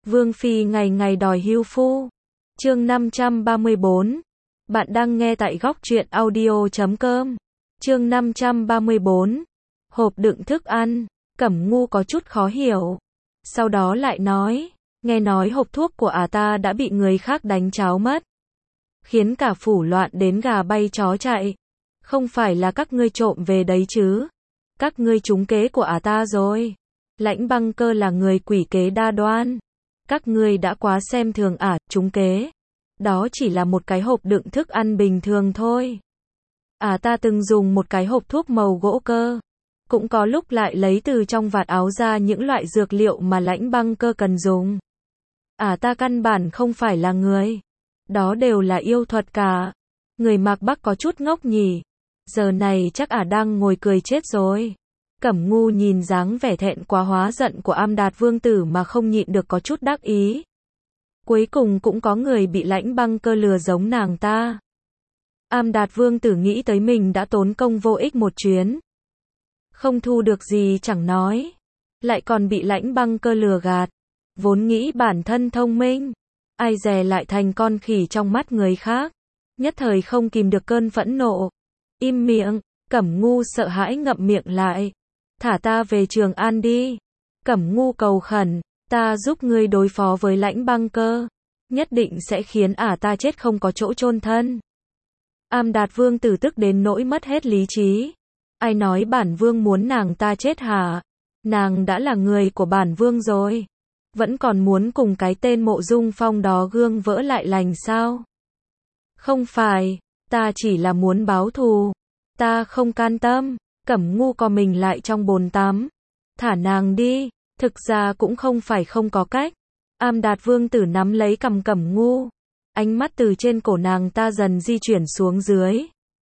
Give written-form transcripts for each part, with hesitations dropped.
Vương phi ngày ngày đòi hưu phu. Chương 534. Bạn đang nghe tại góc truyện audio.com. Chương 534. Hộp đựng thức ăn. Cẩm Ngu có chút khó hiểu. Sau đó lại nói, nghe nói hộp thuốc của ta đã bị người khác đánh cháo mất, khiến cả phủ loạn đến gà bay chó chạy. Không phải là các ngươi trộm về đấy chứ? Các ngươi trúng kế của ta rồi. Lãnh Băng Cơ là người quỷ kế đa đoan. Các ngươi đã quá xem thường trúng kế. Đó chỉ là một cái hộp đựng thức ăn bình thường thôi. Ta từng dùng một cái hộp thuốc màu gỗ cơ. Cũng có lúc lại lấy từ trong vạt áo ra những loại dược liệu mà Lãnh Băng Cơ cần dùng. Ta căn bản không phải là người. Đó đều là yêu thuật cả. Người Mạc Bắc có chút ngốc nhỉ. Giờ này chắc đang ngồi cười chết rồi. Cẩm Ngu nhìn dáng vẻ thẹn quá hóa giận của Am Đạt Vương tử mà không nhịn được có chút đắc ý. Cuối cùng cũng có người bị Lãnh Băng Cơ lừa giống nàng ta. Am Đạt Vương tử nghĩ tới mình đã tốn công vô ích một chuyến. Không thu được gì chẳng nói. Lại còn bị Lãnh Băng Cơ lừa gạt. Vốn nghĩ bản thân thông minh. Ai dè lại thành con khỉ trong mắt người khác. Nhất thời không kìm được cơn phẫn nộ. Im miệng. Cẩm Ngu sợ hãi ngậm miệng lại. Thả ta về Trường An đi. Cẩm Ngu cầu khẩn. Ta giúp ngươi đối phó với Lãnh Băng Cơ. Nhất định sẽ khiến ta chết không có chỗ chôn thân. Am Đạt Vương tử tức đến nỗi mất hết lý trí. Ai nói bản vương muốn nàng ta chết hả? Nàng đã là người của bản vương rồi. Vẫn còn muốn cùng cái tên Mộ Dung Phong đó gương vỡ lại lành sao? Không phải, ta chỉ là muốn báo thù. Ta không can tâm. Cẩm Ngu co mình lại trong bồn tắm. Thả nàng đi. Thực ra cũng không phải không có cách. Am Đạt Vương tử nắm lấy cằm Cẩm Ngu. Ánh mắt từ trên cổ nàng ta dần di chuyển xuống dưới.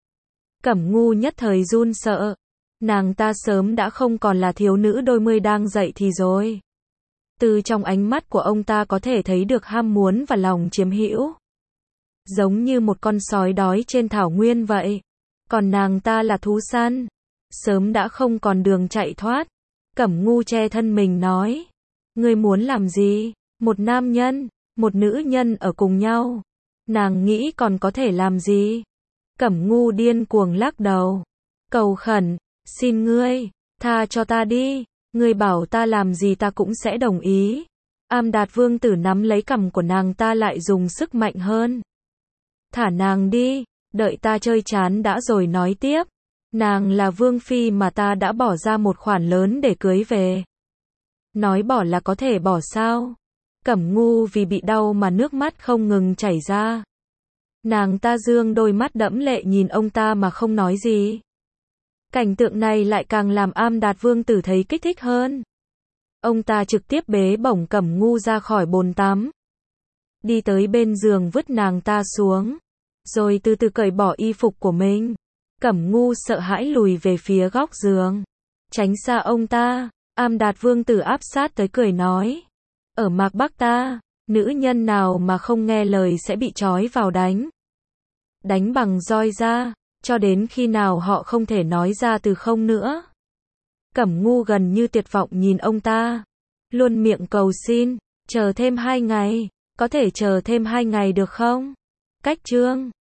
Cẩm Ngu nhất thời run sợ. Nàng ta sớm đã không còn là thiếu nữ đôi mươi đang dậy thì rồi. Từ trong ánh mắt của ông ta có thể thấy được ham muốn và lòng chiếm hữu. Giống như một con sói đói trên thảo nguyên vậy. Còn nàng ta là thú săn. Sớm đã không còn đường chạy thoát. Cẩm Ngu che thân mình nói. Ngươi muốn làm gì? Một nam nhân, một nữ nhân ở cùng nhau. Nàng nghĩ còn có thể làm gì? Cẩm Ngu điên cuồng lắc đầu. Cầu khẩn, xin ngươi, tha cho ta đi. Ngươi bảo ta làm gì ta cũng sẽ đồng ý. Am Đạt Vương tử nắm lấy cằm của nàng ta lại dùng sức mạnh hơn. Thả nàng đi, đợi ta chơi chán đã rồi nói tiếp. Nàng là vương phi mà ta đã bỏ ra một khoản lớn để cưới về. Nói bỏ là có thể bỏ sao? Cẩm Ngu vì bị đau mà nước mắt không ngừng chảy ra. Nàng ta dương đôi mắt đẫm lệ nhìn ông ta mà không nói gì. Cảnh tượng này lại càng làm Am Đạt Vương tử thấy kích thích hơn. Ông ta trực tiếp bế bổng Cẩm Ngu ra khỏi bồn tắm. Đi tới bên giường vứt nàng ta xuống. Rồi từ từ cởi bỏ y phục của mình. Cẩm Ngu sợ hãi lùi về phía góc giường. Tránh xa ông ta. Am Đạt Vương tử áp sát tới cười nói. Ở Mạc Bắc ta, nữ nhân nào mà không nghe lời sẽ bị trói vào đánh. Đánh bằng roi ra, cho đến khi nào họ không thể nói ra từ không nữa. Cẩm Ngu gần như tuyệt vọng nhìn ông ta. Luôn miệng cầu xin, chờ thêm 2 ngày, có thể chờ thêm 2 ngày được không? Cách chương